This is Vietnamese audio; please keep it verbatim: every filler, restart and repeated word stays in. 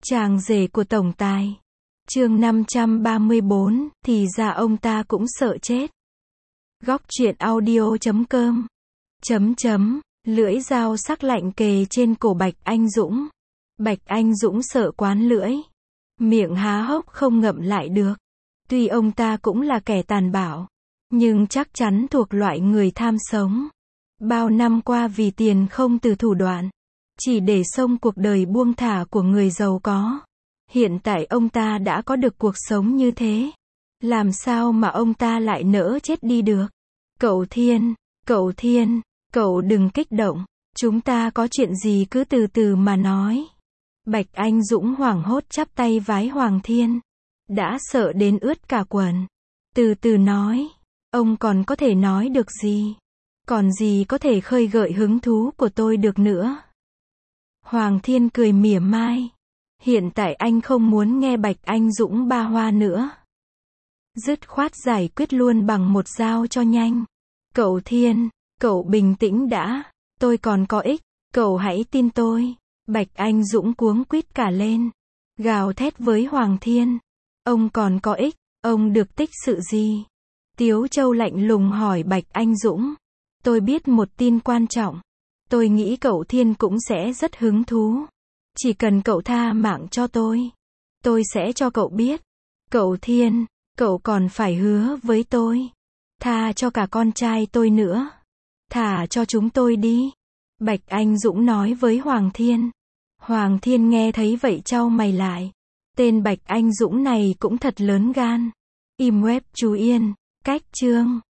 Chàng rể của tổng tài. Chương năm trăm ba mươi bốn, thì ra ông ta cũng sợ chết. Góc truyện audio chấm com. Chấm chấm, lưỡi dao sắc lạnh kề trên cổ Bạch Anh Dũng. Bạch Anh Dũng sợ quán lưỡi. Miệng há hốc không ngậm lại được. Tuy ông ta cũng là kẻ tàn bạo, nhưng chắc chắn thuộc loại người tham sống. Bao năm qua vì tiền không từ thủ đoạn, chỉ để xông cuộc đời buông thả của người giàu có. Hiện tại ông ta đã có được cuộc sống như thế. Làm sao mà ông ta lại nỡ chết đi được? Cậu Thiên, cậu Thiên, cậu đừng kích động. Chúng ta có chuyện gì cứ từ từ mà nói. Bạch Anh Dũng hoảng hốt chắp tay vái Hoàng Thiên. Đã sợ đến ướt cả quần. Từ từ nói. Ông còn có thể nói được gì? Còn gì có thể khơi gợi hứng thú của tôi được nữa? Hoàng Thiên cười mỉa mai. Hiện tại anh không muốn nghe Bạch Anh Dũng ba hoa nữa. Dứt khoát giải quyết luôn bằng một dao cho nhanh. Cậu Thiên, cậu bình tĩnh đã. Tôi còn có ích. Cậu hãy tin tôi. Bạch Anh Dũng cuống quýt cả lên. Gào thét với Hoàng Thiên. Ông còn có ích. Ông được tích sự gì? Tiếu Châu lạnh lùng hỏi Bạch Anh Dũng. Tôi biết một tin quan trọng. Tôi nghĩ cậu Thiên cũng sẽ rất hứng thú. Chỉ cần cậu tha mạng cho tôi, tôi sẽ cho cậu biết. Cậu Thiên, cậu còn phải hứa với tôi. Tha cho cả con trai tôi nữa. Thả cho chúng tôi đi. Bạch Anh Dũng nói với Hoàng Thiên. Hoàng Thiên nghe thấy vậy chau mày lại. Tên Bạch Anh Dũng này cũng thật lớn gan. Im web chú Yên, cách chương.